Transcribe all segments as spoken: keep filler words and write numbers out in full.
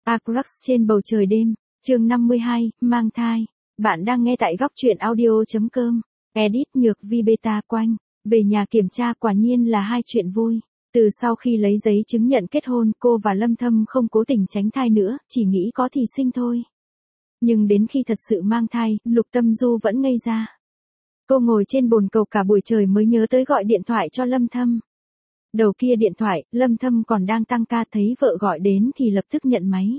Agrax trên bầu trời đêm, chương năm mươi hai, mang thai. Bạn đang nghe tại góc truyện audio.com. Edit Nhược Vi Beta Quanh. Về nhà kiểm tra quả nhiên là hai chuyện vui. Từ sau khi lấy giấy chứng nhận kết hôn, cô và Lâm Thâm không cố tình tránh thai nữa, chỉ nghĩ có thì sinh thôi. Nhưng đến khi thật sự mang thai, Lục Tâm Du vẫn ngây ra. Cô ngồi trên bồn cầu cả buổi trời mới nhớ tới gọi điện thoại cho Lâm Thâm. Đầu kia điện thoại, Lâm Thâm còn đang tăng ca, thấy vợ gọi đến thì lập tức nhận máy.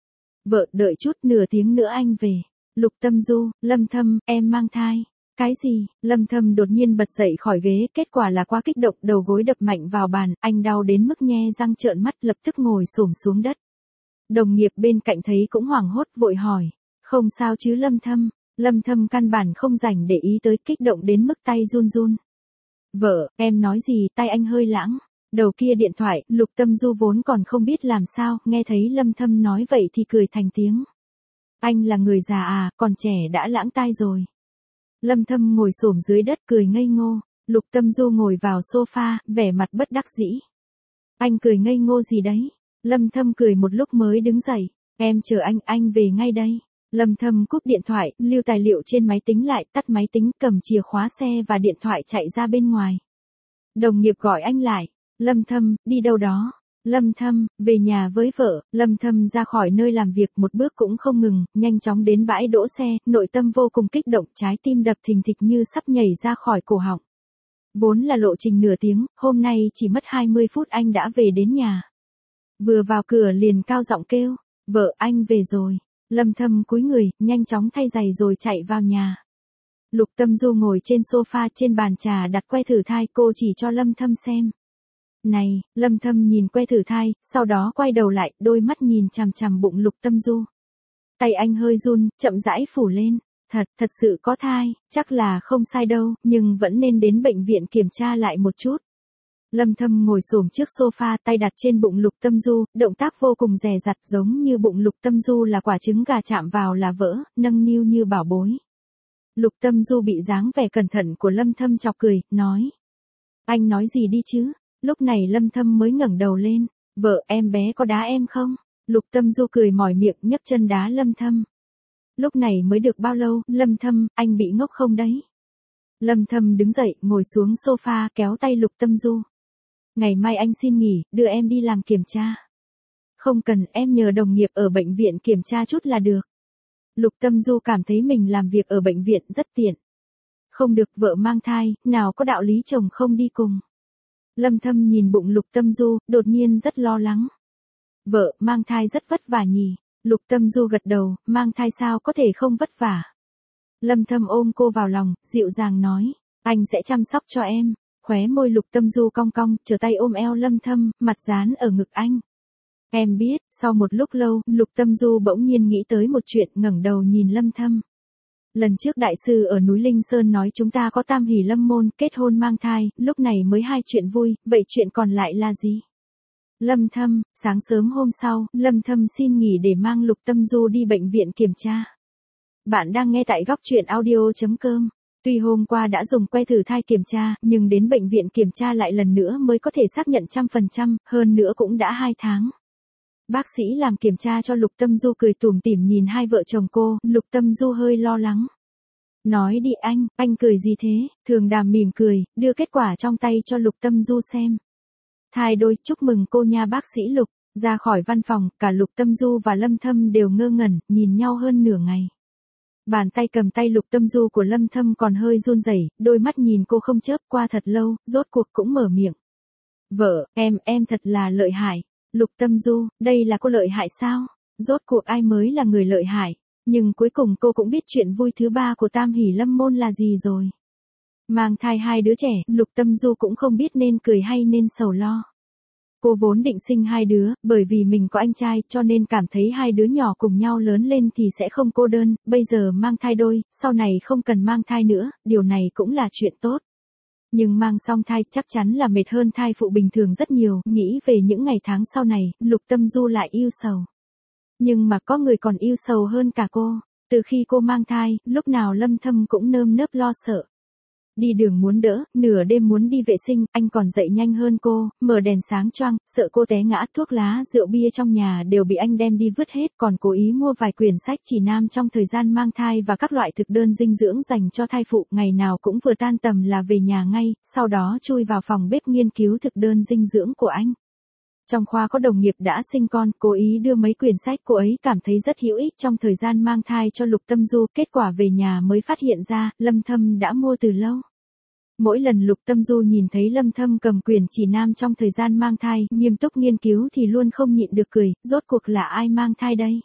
Vợ, đợi chút, nửa tiếng nữa anh về. Lục Tâm Du, Lâm Thâm, em mang thai. Cái gì? Lâm Thâm đột nhiên bật dậy khỏi ghế, kết quả là quá kích động, đầu gối đập mạnh vào bàn, anh đau đến mức nhe răng trợn mắt, lập tức ngồi xổm xuống đất. Đồng nghiệp bên cạnh thấy cũng hoảng hốt, vội hỏi, không sao chứ Lâm Thâm? Lâm Thâm căn bản không rảnh để ý tới, kích động đến mức tay run run. Vợ, em nói gì? Tay anh hơi lãng. Đầu kia điện thoại, Lục Tâm Du vốn còn không biết làm sao, nghe thấy Lâm Thâm nói vậy thì cười thành tiếng. Anh là người già à, còn trẻ đã lãng tai rồi. Lâm Thâm ngồi xổm dưới đất cười ngây ngô. Lục Tâm Du ngồi vào sofa, vẻ mặt bất đắc dĩ. Anh cười ngây ngô gì đấy? Lâm Thâm cười một lúc mới đứng dậy. Em chờ anh, anh về ngay đây. Lâm Thâm cúp điện thoại, lưu tài liệu trên máy tính lại, tắt máy tính, cầm chìa khóa xe và điện thoại chạy ra bên ngoài. Đồng nghiệp gọi anh lại. Lâm Thâm, đi đâu đó? Lâm Thâm, về nhà với vợ. Lâm Thâm ra khỏi nơi làm việc một bước cũng không ngừng, nhanh chóng đến bãi đỗ xe, nội tâm vô cùng kích động, trái tim đập thình thịch như sắp nhảy ra khỏi cổ họng. Vốn là lộ trình nửa tiếng, hôm nay chỉ mất hai mươi phút anh đã về đến nhà. Vừa vào cửa liền cao giọng kêu, vợ anh về rồi. Lâm Thâm cúi người, nhanh chóng thay giày rồi chạy vào nhà. Lục Tâm Du ngồi trên sofa, trên bàn trà đặt que thử thai, cô chỉ cho Lâm Thâm xem. Này, Lâm Thâm nhìn que thử thai, sau đó quay đầu lại, đôi mắt nhìn chằm chằm bụng Lục Tâm Du. Tay anh hơi run, chậm rãi phủ lên. Thật, thật sự có thai, chắc là không sai đâu, nhưng vẫn nên đến bệnh viện kiểm tra lại một chút. Lâm Thâm ngồi xổm trước sofa, tay đặt trên bụng Lục Tâm Du, động tác vô cùng dè dặt, giống như bụng Lục Tâm Du là quả trứng gà chạm vào là vỡ, nâng niu như bảo bối. Lục Tâm Du bị dáng vẻ cẩn thận của Lâm Thâm chọc cười, nói. Anh nói gì đi chứ? Lúc này Lâm Thâm mới ngẩng đầu lên. Vợ, em bé có đá em không? Lục Tâm Du cười mỏi miệng, nhấc chân đá Lâm Thâm. Lúc này mới được bao lâu, Lâm Thâm, anh bị ngốc không đấy? Lâm Thâm đứng dậy, ngồi xuống sofa, kéo tay Lục Tâm Du. Ngày mai anh xin nghỉ, đưa em đi làm kiểm tra. Không cần, em nhờ đồng nghiệp ở bệnh viện kiểm tra chút là được. Lục Tâm Du cảm thấy mình làm việc ở bệnh viện rất tiện. Không được, vợ mang thai, nào có đạo lý chồng không đi cùng. Lâm Thâm nhìn bụng Lục Tâm Du, đột nhiên rất lo lắng. Vợ, mang thai rất vất vả nhỉ? Lục Tâm Du gật đầu, mang thai sao có thể không vất vả. Lâm Thâm ôm cô vào lòng, dịu dàng nói, anh sẽ chăm sóc cho em. Khóe môi Lục Tâm Du cong cong, trở tay ôm eo Lâm Thâm, mặt dán ở ngực anh. Em biết, sau một lúc lâu, Lục Tâm Du bỗng nhiên nghĩ tới một chuyện, ngẩng đầu nhìn Lâm Thâm. Lần trước đại sư ở núi Linh Sơn nói chúng ta có tam hỷ lâm môn, kết hôn mang thai, lúc này mới hai chuyện vui, vậy chuyện còn lại là gì? Lâm Thâm, sáng sớm hôm sau, Lâm Thâm xin nghỉ để mang Lục Tâm Du đi bệnh viện kiểm tra. Bạn đang nghe tại góc truyện audio.com. Tuy hôm qua đã dùng que thử thai kiểm tra, nhưng đến bệnh viện kiểm tra lại lần nữa mới có thể xác nhận trăm phần trăm, hơn nữa cũng đã hai tháng. Bác sĩ làm kiểm tra cho Lục Tâm Du cười tủm tỉm nhìn hai vợ chồng cô, Lục Tâm Du hơi lo lắng. Nói đi anh, anh cười gì thế? Thường Đàm mỉm cười, đưa kết quả trong tay cho Lục Tâm Du xem. Thai đôi, chúc mừng cô nha bác sĩ Lục. Ra khỏi văn phòng, cả Lục Tâm Du và Lâm Thâm đều ngơ ngẩn, nhìn nhau hơn nửa ngày. Bàn tay cầm tay Lục Tâm Du của Lâm Thâm còn hơi run rẩy, đôi mắt nhìn cô không chớp, qua thật lâu, rốt cuộc cũng mở miệng. Vợ, em, em thật là lợi hại. Lục Tâm Du, đây là cô lợi hại sao? Rốt cuộc ai mới là người lợi hại? Nhưng cuối cùng cô cũng biết chuyện vui thứ ba của tam hỷ lâm môn là gì rồi. Mang thai hai đứa trẻ, Lục Tâm Du cũng không biết nên cười hay nên sầu lo. Cô vốn định sinh hai đứa, bởi vì mình có anh trai, cho nên cảm thấy hai đứa nhỏ cùng nhau lớn lên thì sẽ không cô đơn, bây giờ mang thai đôi, sau này không cần mang thai nữa, điều này cũng là chuyện tốt. Nhưng mang xong thai chắc chắn là mệt hơn thai phụ bình thường rất nhiều, nghĩ về những ngày tháng sau này, Lục Tâm Du lại yêu sầu. Nhưng mà có người còn yêu sầu hơn cả cô, từ khi cô mang thai, lúc nào Lâm Thâm cũng nơm nớp lo sợ. Đi đường muốn đỡ, nửa đêm muốn đi vệ sinh, anh còn dậy nhanh hơn cô, mở đèn sáng choang, sợ cô té ngã, thuốc lá, rượu bia trong nhà đều bị anh đem đi vứt hết, còn cố ý mua vài quyển sách chỉ nam trong thời gian mang thai và các loại thực đơn dinh dưỡng dành cho thai phụ, ngày nào cũng vừa tan tầm là về nhà ngay, sau đó chui vào phòng bếp nghiên cứu thực đơn dinh dưỡng của anh. Trong khoa có đồng nghiệp đã sinh con, cố ý đưa mấy quyển sách cô ấy cảm thấy rất hữu ích trong thời gian mang thai cho Lục Tâm Du, kết quả về nhà mới phát hiện ra, Lâm Thâm đã mua từ lâu. Mỗi lần Lục Tâm Du nhìn thấy Lâm Thâm cầm quyển chỉ nam trong thời gian mang thai, nghiêm túc nghiên cứu thì luôn không nhịn được cười, rốt cuộc là ai mang thai đây?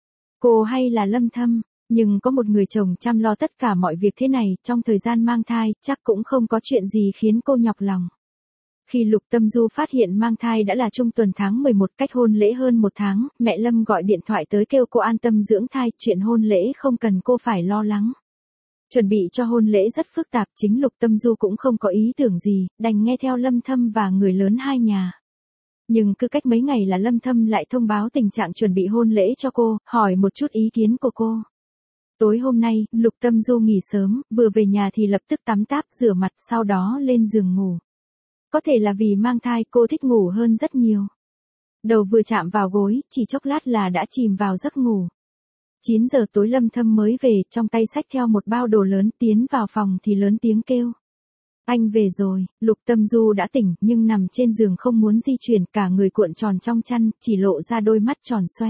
Cô hay là Lâm Thâm? Nhưng có một người chồng chăm lo tất cả mọi việc thế này, trong thời gian mang thai, chắc cũng không có chuyện gì khiến cô nhọc lòng. Khi Lục Tâm Du phát hiện mang thai đã là trung tuần tháng mười một, cách hôn lễ hơn một tháng, mẹ Lâm gọi điện thoại tới kêu cô an tâm dưỡng thai, chuyện hôn lễ không cần cô phải lo lắng. Chuẩn bị cho hôn lễ rất phức tạp, chính Lục Tâm Du cũng không có ý tưởng gì, đành nghe theo Lâm Thâm và người lớn hai nhà. Nhưng cứ cách mấy ngày là Lâm Thâm lại thông báo tình trạng chuẩn bị hôn lễ cho cô, hỏi một chút ý kiến của cô. Tối hôm nay, Lục Tâm Du nghỉ sớm, vừa về nhà thì lập tức tắm táp, rửa mặt, sau đó lên giường ngủ. Có thể là vì mang thai cô thích ngủ hơn rất nhiều. Đầu vừa chạm vào gối, chỉ chốc lát là đã chìm vào giấc ngủ. chín giờ tối Lâm Thâm mới về, trong tay xách theo một bao đồ lớn, tiến vào phòng thì lớn tiếng kêu. Anh về rồi, Lục Tâm Du đã tỉnh nhưng nằm trên giường không muốn di chuyển, cả người cuộn tròn trong chăn, chỉ lộ ra đôi mắt tròn xoe.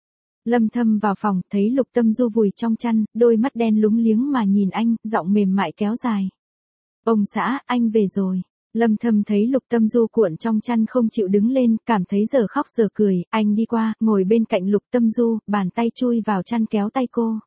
Lâm Thâm vào phòng, thấy Lục Tâm Du vùi trong chăn, đôi mắt đen lúng liếng mà nhìn anh, giọng mềm mại kéo dài. Ông xã, anh về rồi. Lâm Thâm thấy Lục Tâm Du cuộn trong chăn không chịu đứng lên, cảm thấy giờ khóc giờ cười, anh đi qua, ngồi bên cạnh Lục Tâm Du, bàn tay chui vào chăn kéo tay cô.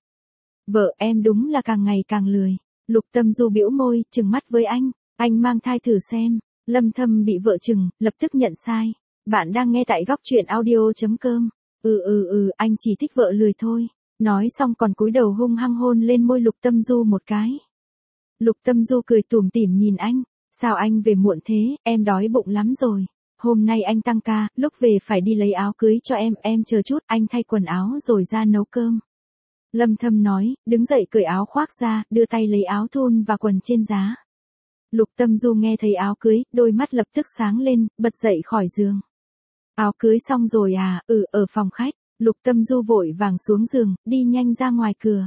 Vợ em đúng là càng ngày càng lười. Lục Tâm Du bĩu môi, trừng mắt với anh, anh mang thai thử xem. Lâm Thâm bị vợ trừng, lập tức nhận sai. Bạn đang nghe tại góc truyện audio chấm com. Ừ ừ ừ, anh chỉ thích vợ lười thôi. Nói xong còn cúi đầu hung hăng hôn lên môi Lục Tâm Du một cái. Lục Tâm Du cười tủm tỉm nhìn anh. Sao anh về muộn thế, em đói bụng lắm rồi. Hôm nay anh tăng ca, lúc về phải đi lấy áo cưới cho em, em chờ chút, anh thay quần áo rồi ra nấu cơm. Lâm Thâm nói, đứng dậy cởi áo khoác ra, đưa tay lấy áo thun và quần trên giá. Lục Tâm Du nghe thấy áo cưới, đôi mắt lập tức sáng lên, bật dậy khỏi giường. Áo cưới xong rồi à, ừ, ở phòng khách. Lục Tâm Du vội vàng xuống giường, đi nhanh ra ngoài cửa.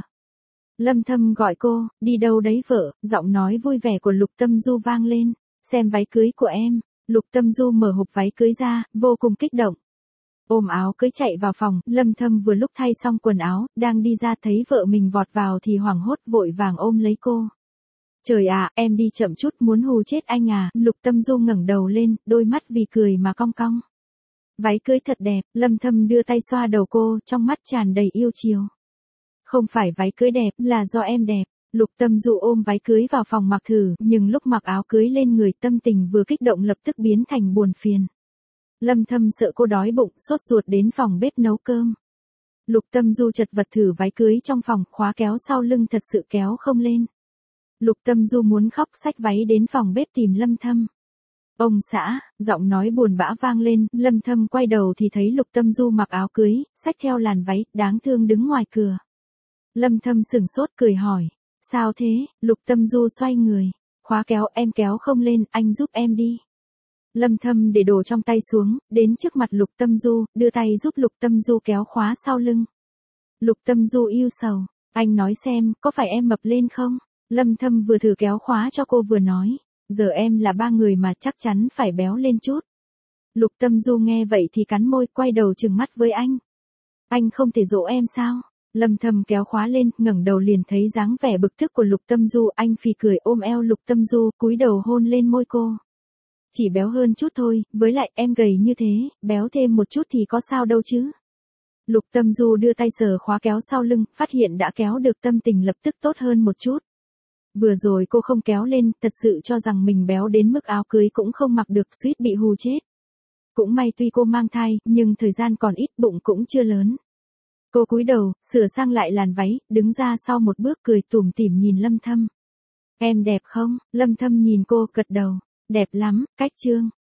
Lâm Thâm gọi cô, đi đâu đấy vợ, giọng nói vui vẻ của Lục Tâm Du vang lên, xem váy cưới của em. Lục Tâm Du mở hộp váy cưới ra, vô cùng kích động. Ôm áo cưới chạy vào phòng, Lâm Thâm vừa lúc thay xong quần áo, đang đi ra thấy vợ mình vọt vào thì hoảng hốt vội vàng ôm lấy cô. Trời ạ, em đi chậm chút muốn hù chết anh à, Lục Tâm Du ngẩng đầu lên, đôi mắt vì cười mà cong cong. Váy cưới thật đẹp, Lâm Thâm đưa tay xoa đầu cô, trong mắt tràn đầy yêu chiều. Không phải váy cưới đẹp, là do em đẹp. Lục Tâm Du ôm váy cưới vào phòng mặc thử, nhưng lúc mặc áo cưới lên người tâm tình vừa kích động lập tức biến thành buồn phiền. Lâm Thâm sợ cô đói bụng, sốt ruột đến phòng bếp nấu cơm. Lục Tâm Du chật vật thử váy cưới trong phòng, khóa kéo sau lưng thật sự kéo không lên. Lục Tâm Du muốn khóc, xách váy đến phòng bếp tìm Lâm Thâm. Ông xã, giọng nói buồn bã vang lên, Lâm Thâm quay đầu thì thấy Lục Tâm Du mặc áo cưới, xách theo làn váy, đáng thương đứng ngoài cửa. Lâm Thâm sừng sốt cười hỏi, sao thế, Lục Tâm Du xoay người, khóa kéo em kéo không lên, anh giúp em đi. Lâm Thâm để đồ trong tay xuống, đến trước mặt Lục Tâm Du, đưa tay giúp Lục Tâm Du kéo khóa sau lưng. Lục Tâm Du yêu sầu, anh nói xem, có phải em mập lên không? Lâm Thâm vừa thử kéo khóa cho cô vừa nói, giờ em là ba người mà chắc chắn phải béo lên chút. Lục Tâm Du nghe vậy thì cắn môi, quay đầu trừng mắt với anh. Anh không thể dỗ em sao? Lâm Thâm kéo khóa lên, ngẩng đầu liền thấy dáng vẻ bực tức của Lục Tâm Du, anh phì cười ôm eo Lục Tâm Du, cúi đầu hôn lên môi cô. Chỉ béo hơn chút thôi, với lại em gầy như thế, béo thêm một chút thì có sao đâu chứ. Lục Tâm Du đưa tay sờ khóa kéo sau lưng, phát hiện đã kéo được, tâm tình lập tức tốt hơn một chút. Vừa rồi cô không kéo lên, thật sự cho rằng mình béo đến mức áo cưới cũng không mặc được, suýt bị hù chết. Cũng may tuy cô mang thai, nhưng thời gian còn ít, bụng cũng chưa lớn. Cô cúi đầu, sửa sang lại làn váy, đứng ra sau một bước cười tủm tỉm nhìn Lâm Thâm. Em đẹp không? Lâm Thâm nhìn cô, gật đầu. Đẹp lắm, cách trương.